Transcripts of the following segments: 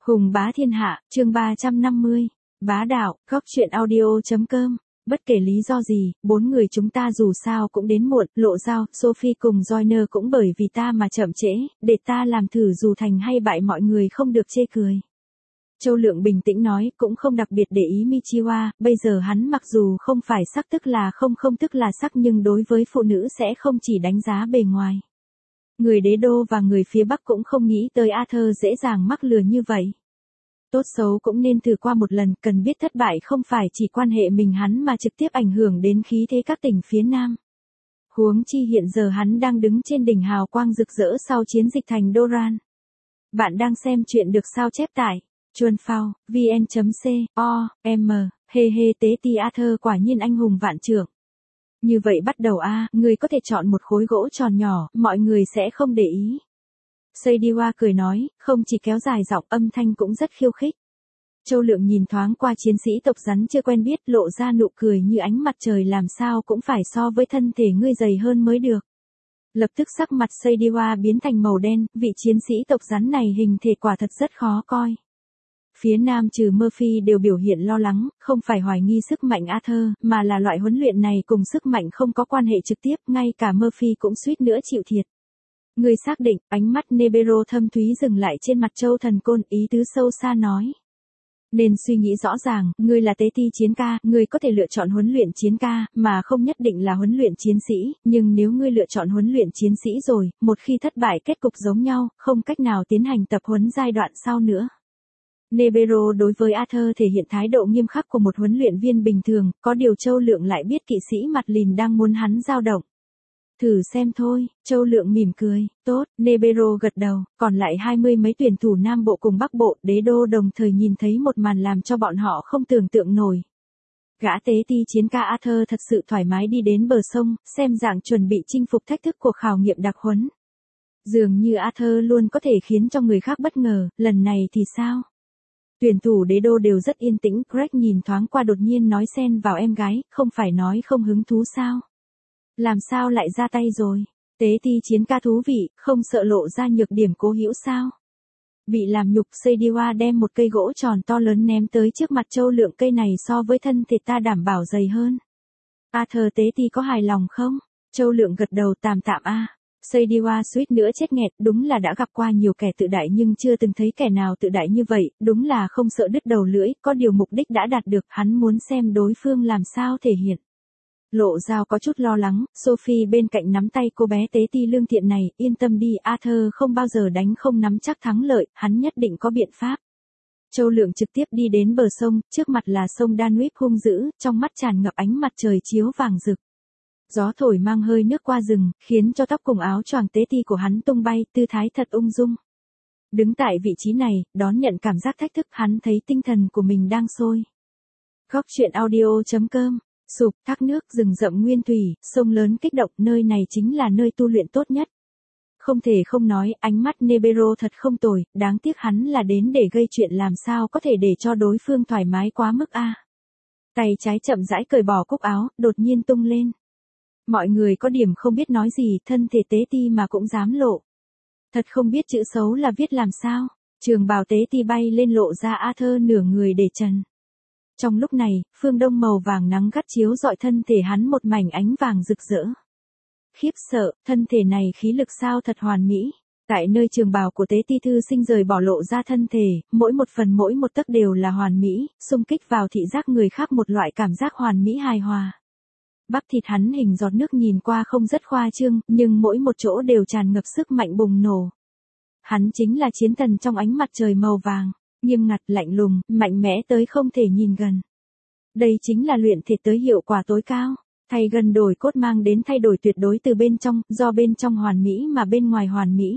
Hùng bá thiên hạ, chương 350. Bá đạo, góc truyện audio.com. Bất kể lý do gì, bốn người chúng ta dù sao cũng đến muộn, Lộ Giao, Sophie cùng Joyner cũng bởi vì ta mà chậm trễ, để ta làm thử dù thành hay bại mọi người không được chê cười. Châu Lượng bình tĩnh nói, cũng không đặc biệt để ý Michiwa, bây giờ hắn mặc dù không phải sắc tức là không tức là sắc nhưng đối với phụ nữ sẽ không chỉ đánh giá bề ngoài. Người đế đô và người phía Bắc cũng không nghĩ tới Arthur dễ dàng mắc lừa như vậy. Tốt xấu cũng nên thử qua một lần, cần biết thất bại không phải chỉ quan hệ mình hắn mà trực tiếp ảnh hưởng đến khí thế các tỉnh phía Nam. Huống chi hiện giờ hắn đang đứng trên đỉnh hào quang rực rỡ sau chiến dịch thành Doran. Bạn đang xem chuyện được sao chép tại Chuan Phao, vn.com, tế ti Arthur quả nhiên anh hùng vạn trượng. Như vậy bắt đầu người có thể chọn một khối gỗ tròn nhỏ, mọi người sẽ không để ý. Seidiwa cười nói, không chỉ kéo dài giọng âm thanh cũng rất khiêu khích. Châu Lượng nhìn thoáng qua chiến sĩ tộc rắn chưa quen biết lộ ra nụ cười như ánh mặt trời làm sao cũng phải so với thân thể ngươi dày hơn mới được. Lập tức sắc mặt Seidiwa biến thành màu đen, vị chiến sĩ tộc rắn này hình thể quả thật rất khó coi. Phía Nam trừ Murphy đều biểu hiện lo lắng, không phải hoài nghi sức mạnh Arthur, mà là loại huấn luyện này cùng sức mạnh không có quan hệ trực tiếp, ngay cả Murphy cũng suýt nữa chịu thiệt. Người xác định, ánh mắt Nebero thâm thúy dừng lại trên mặt Châu Thần Côn, ý tứ sâu xa nói. Nên suy nghĩ rõ ràng, ngươi là tế ti chiến ca, ngươi có thể lựa chọn huấn luyện chiến ca, mà không nhất định là huấn luyện chiến sĩ, nhưng nếu ngươi lựa chọn huấn luyện chiến sĩ rồi, một khi thất bại kết cục giống nhau, không cách nào tiến hành tập huấn giai đoạn sau nữa. Nebero đối với Arthur thể hiện thái độ nghiêm khắc của một huấn luyện viên bình thường, có điều Châu Lượng lại biết kỵ sĩ mặt lìn đang muốn hắn dao động. Thử xem thôi, Châu Lượng mỉm cười, tốt, Nebero gật đầu, còn lại 20 mấy tuyển thủ Nam Bộ cùng Bắc Bộ, đế đô đồng thời nhìn thấy một màn làm cho bọn họ không tưởng tượng nổi. Gã tế ti chiến ca Arthur thật sự thoải mái đi đến bờ sông, xem dạng chuẩn bị chinh phục thách thức cuộc khảo nghiệm đặc huấn. Dường như Arthur luôn có thể khiến cho người khác bất ngờ, lần này thì sao? Tuyển thủ đế đô đều rất yên tĩnh, Greg nhìn thoáng qua đột nhiên nói xen vào em gái, không phải nói không hứng thú sao? Làm sao lại ra tay rồi? Tế ti chiến ca thú vị, không sợ lộ ra nhược điểm cố hữu sao? Bị làm nhục, Seidiwa đem một cây gỗ tròn to lớn ném tới trước mặt Châu Lượng, cây này so với thân thể ta đảm bảo dày hơn. Arthur tế ti có hài lòng không? Châu Lượng gật đầu tạm Seidiwa suýt nữa chết nghẹt, đúng là đã gặp qua nhiều kẻ tự đại nhưng chưa từng thấy kẻ nào tự đại như vậy, đúng là không sợ đứt đầu lưỡi, có điều mục đích đã đạt được, hắn muốn xem đối phương làm sao thể hiện. Lộ Giao có chút lo lắng, Sophie bên cạnh nắm tay cô bé tế ti lương thiện này, yên tâm đi, Arthur không bao giờ đánh không nắm chắc thắng lợi, hắn nhất định có biện pháp. Châu Lượng trực tiếp đi đến bờ sông, trước mặt là sông Danube hung dữ, trong mắt tràn ngập ánh mặt trời chiếu vàng rực. Gió thổi mang hơi nước qua rừng, khiến cho tóc cùng áo choàng tế ti của hắn tung bay, tư thái thật ung dung. Đứng tại vị trí này, đón nhận cảm giác thách thức, hắn thấy tinh thần của mình đang sôi. Góc truyện audio.com. Sụp, thác nước, rừng rậm nguyên thủy, sông lớn kích động, nơi này chính là nơi tu luyện tốt nhất. Không thể không nói, ánh mắt Nebero thật không tồi, đáng tiếc hắn là đến để gây chuyện, làm sao có thể để cho đối phương thoải mái quá mức Tay trái chậm rãi cởi bỏ cúc áo, đột nhiên tung lên. Mọi người có điểm không biết nói gì, thân thể tế ti mà cũng dám lộ. Thật không biết chữ xấu là viết làm sao, trường bào tế ti bay lên lộ ra Arthur nửa người để trần. Trong lúc này, phương đông màu vàng nắng gắt chiếu rọi thân thể hắn một mảnh ánh vàng rực rỡ. Khiếp sợ, thân thể này khí lực sao thật hoàn mỹ. Tại nơi trường bào của tế ti thư sinh rời bỏ lộ ra thân thể, mỗi một phần mỗi một tấc đều là hoàn mỹ, xung kích vào thị giác người khác một loại cảm giác hoàn mỹ hài hòa. Bắp thịt hắn hình giọt nước nhìn qua không rất khoa trương, nhưng mỗi một chỗ đều tràn ngập sức mạnh bùng nổ. Hắn chính là chiến thần trong ánh mặt trời màu vàng. Nghiêm ngặt, lạnh lùng, mạnh mẽ tới không thể nhìn gần. Đây chính là luyện thể tới hiệu quả tối cao. Thay gần đổi cốt mang đến thay đổi tuyệt đối từ bên trong, do bên trong hoàn mỹ mà bên ngoài hoàn mỹ.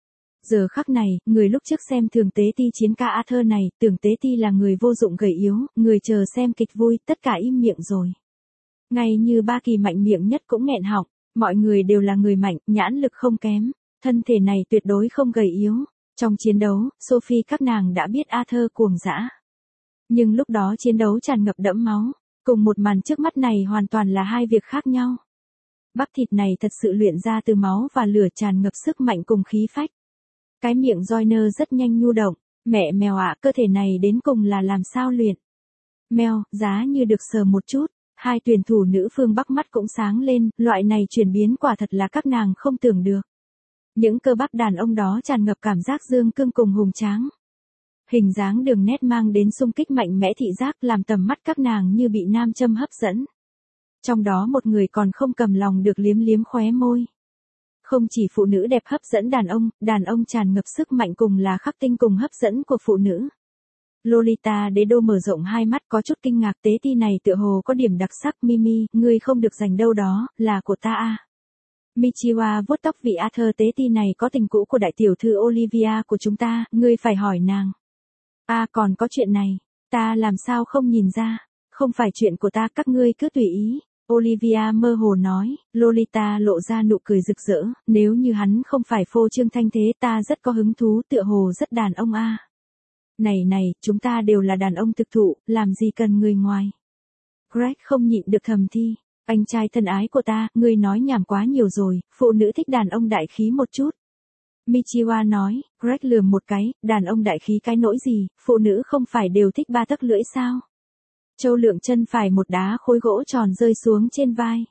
Giờ khắc này, người lúc trước xem thường tế ti chiến ca Arthur này, tưởng tế ti là người vô dụng gầy yếu, người chờ xem kịch vui, tất cả im miệng rồi. Ngay như Ba Kỳ mạnh miệng nhất cũng nghẹn họng, mọi người đều là người mạnh, nhãn lực không kém, thân thể này tuyệt đối không gầy yếu. Trong chiến đấu, Sophie các nàng đã biết Arthur cuồng dã. Nhưng lúc đó chiến đấu tràn ngập đẫm máu, cùng một màn trước mắt này hoàn toàn là hai việc khác nhau. Bắp thịt này thật sự luyện ra từ máu và lửa, tràn ngập sức mạnh cùng khí phách. Cái miệng Joyner rất nhanh nhu động, Mẹ mèo ạ, cơ thể này đến cùng là làm sao luyện? Mèo, giá như được sờ một chút. Hai tuyển thủ nữ phương Bắc mắt cũng sáng lên, loại này chuyển biến quả thật là các nàng không tưởng được. Những cơ bắp đàn ông đó tràn ngập cảm giác dương cương cùng hùng tráng. Hình dáng đường nét mang đến xung kích mạnh mẽ thị giác làm tầm mắt các nàng như bị nam châm hấp dẫn. Trong đó một người còn không cầm lòng được liếm liếm khóe môi. Không chỉ phụ nữ đẹp hấp dẫn đàn ông tràn ngập sức mạnh cùng là khắc tinh cùng hấp dẫn của phụ nữ. Lolita đế đô mở rộng hai mắt có chút kinh ngạc, tế ti này tựa hồ có điểm đặc sắc. Mimi, ngươi không được giành đâu đó, là của ta à. Michiwa vuốt tóc vị Arthur, tế ti này có tình cũ của đại tiểu thư Olivia của chúng ta, ngươi phải hỏi nàng. À còn có chuyện này, ta làm sao không nhìn ra, không phải chuyện của ta, các ngươi cứ tùy ý. Olivia mơ hồ nói, Lolita lộ ra nụ cười rực rỡ, nếu như hắn không phải phô trương thanh thế ta rất có hứng thú, tựa hồ rất đàn ông a. Này, chúng ta đều là đàn ông thực thụ, làm gì cần người ngoài. Greg không nhịn được thầm thi, anh trai thân ái của ta, ngươi nói nhảm quá nhiều rồi, phụ nữ thích đàn ông đại khí một chút. Michiwa nói, Greg lườm một cái, đàn ông đại khí cái nỗi gì, phụ nữ không phải đều thích ba tấc lưỡi sao. Châu Lượng chân phải một đá khối gỗ tròn rơi xuống trên vai.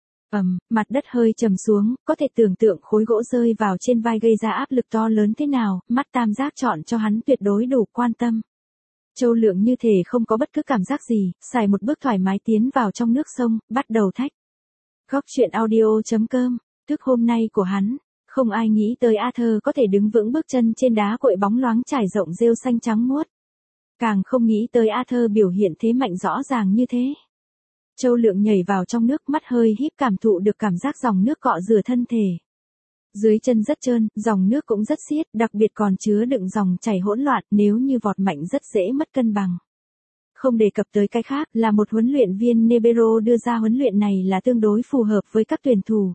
Mặt đất hơi trầm xuống, có thể tưởng tượng khối gỗ rơi vào trên vai gây ra áp lực to lớn thế nào, mắt tam giác chọn cho hắn tuyệt đối đủ quan tâm. Châu Lượng như thể không có bất cứ cảm giác gì, xài một bước thoải mái tiến vào trong nước sông, bắt đầu thách. Góc truyện audio.com, thức hôm nay của hắn, không ai nghĩ tới Arthur có thể đứng vững bước chân trên đá cội bóng loáng trải rộng rêu xanh trắng muốt. Càng không nghĩ tới Arthur biểu hiện thế mạnh rõ ràng như thế. Châu Lượng nhảy vào trong nước, mắt hơi híp, cảm thụ được cảm giác dòng nước cọ rửa thân thể. Dưới chân rất trơn, dòng nước cũng rất xiết, đặc biệt còn chứa đựng dòng chảy hỗn loạn, nếu như vọt mạnh rất dễ mất cân bằng. Không đề cập tới cái khác, là một huấn luyện viên Nebero đưa ra huấn luyện này là tương đối phù hợp với các tuyển thủ.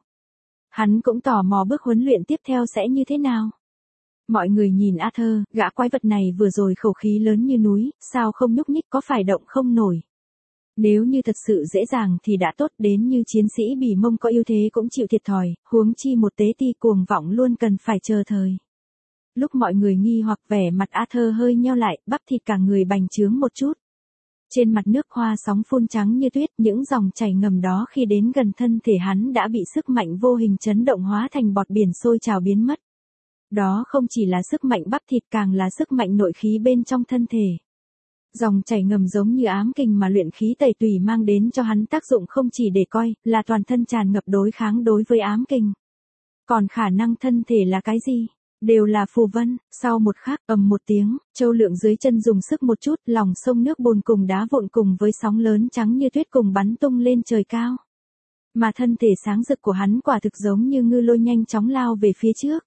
Hắn cũng tò mò bước huấn luyện tiếp theo sẽ như thế nào. Mọi người nhìn Arthur, gã quái vật này vừa rồi khẩu khí lớn như núi, sao không nhúc nhích, có phải động không nổi. Nếu như thật sự dễ dàng thì đã tốt, đến như chiến sĩ bỉ mông có ưu thế cũng chịu thiệt thòi, huống chi một tế ti cuồng vọng luôn cần phải chờ thời. Lúc mọi người nghi hoặc, vẻ mặt Arthur hơi nheo lại, bắp thịt cả người bành trướng một chút. Trên mặt nước hoa sóng phun trắng như tuyết, những dòng chảy ngầm đó khi đến gần thân thể hắn đã bị sức mạnh vô hình chấn động hóa thành bọt biển sôi trào biến mất. Đó không chỉ là sức mạnh bắp thịt, càng là sức mạnh nội khí bên trong thân thể. Dòng chảy ngầm giống như ám kình mà luyện khí tẩy tùy mang đến cho hắn tác dụng không chỉ để coi, là toàn thân tràn ngập đối kháng đối với ám kình. Còn khả năng thân thể là cái gì? Đều là phù vân. Sau một khắc, một tiếng, Châu Lượng dưới chân dùng sức một chút, lòng sông nước bùn cùng đá vụn cùng với sóng lớn trắng như tuyết cùng bắn tung lên trời cao. Mà thân thể sáng rực của hắn quả thực giống như ngư lôi nhanh chóng lao về phía trước.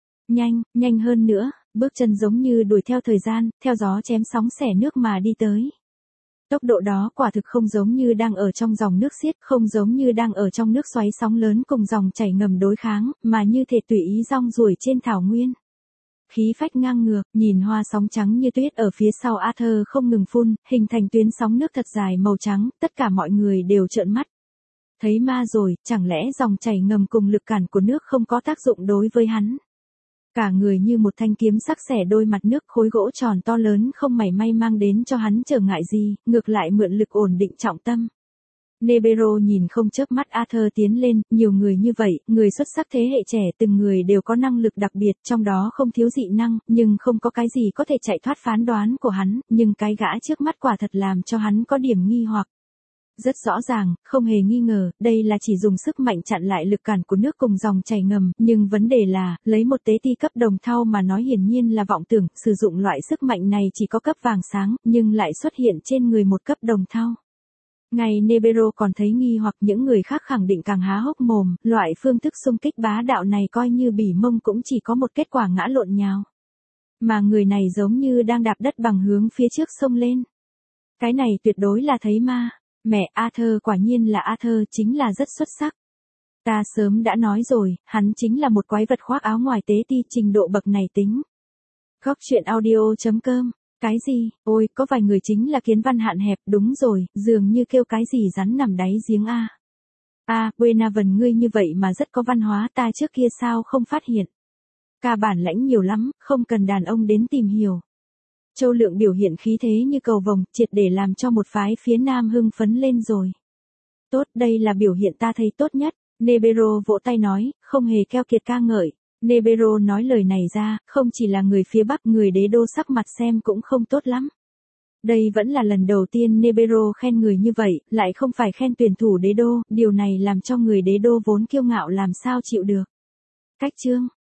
Nhanh hơn nữa, bước chân giống như đuổi theo thời gian, theo gió chém sóng xẻ nước mà đi tới. Tốc độ đó quả thực không giống như đang ở trong dòng nước xiết, không giống như đang ở trong nước xoáy sóng lớn cùng dòng chảy ngầm đối kháng, mà như thể tùy ý rong ruổi trên thảo nguyên. Khí phách ngang ngược, nhìn hoa sóng trắng như tuyết ở phía sau Arthur không ngừng phun, hình thành tuyến sóng nước thật dài màu trắng, tất cả mọi người đều trợn mắt. Thấy ma rồi, chẳng lẽ dòng chảy ngầm cùng lực cản của nước không có tác dụng đối với hắn? Cả người như một thanh kiếm sắc xẻ đôi mặt nước, khối gỗ tròn to lớn không mảy may mang đến cho hắn trở ngại gì, ngược lại mượn lực ổn định trọng tâm. Nebero nhìn không chớp mắt Arthur tiến lên, nhiều người như vậy, người xuất sắc thế hệ trẻ, từng người đều có năng lực đặc biệt, trong đó không thiếu dị năng, nhưng không có cái gì có thể chạy thoát phán đoán của hắn, nhưng cái gã trước mắt quả thật làm cho hắn có điểm nghi hoặc. Rất rõ ràng, không hề nghi ngờ, đây là chỉ dùng sức mạnh chặn lại lực cản của nước cùng dòng chảy ngầm, nhưng vấn đề là, lấy một tế ti cấp đồng thau mà nói hiển nhiên là vọng tưởng, sử dụng loại sức mạnh này chỉ có cấp vàng sáng, nhưng lại xuất hiện trên người một cấp đồng thau. Ngay Nebero còn thấy nghi hoặc, những người khác khẳng định càng há hốc mồm, loại phương thức xung kích bá đạo này coi như bỉ mông cũng chỉ có một kết quả ngã lộn nhào. Mà người này giống như đang đạp đất bằng hướng phía trước sông lên. Cái này tuyệt đối là thấy ma. Mẹ, Arthur quả nhiên là Arthur, chính là rất xuất sắc. Ta sớm đã nói rồi, hắn chính là một quái vật khoác áo ngoài tế ti, trình độ bậc này tính. Góc truyện audio.com, cái gì, ôi, có vài người chính là kiến văn hạn hẹp, đúng rồi, dường như kêu cái gì rắn nằm đáy giếng a. Buenaven ngươi như vậy mà rất có văn hóa, ta trước kia sao không phát hiện. Ca bản lãnh nhiều lắm, không cần đàn ông đến tìm hiểu. Châu Lượng biểu hiện khí thế như cầu vồng, triệt để làm cho một phái phía Nam hưng phấn lên rồi. Tốt, đây là biểu hiện ta thấy tốt nhất. Nebero vỗ tay nói, không hề keo kiệt ca ngợi. Nebero nói lời này ra, không chỉ là người phía Bắc, người đế đô sắc mặt xem cũng không tốt lắm. Đây vẫn là lần đầu tiên Nebero khen người như vậy, lại không phải khen tuyển thủ đế đô, điều này làm cho người đế đô vốn kiêu ngạo làm sao chịu được. Cách chương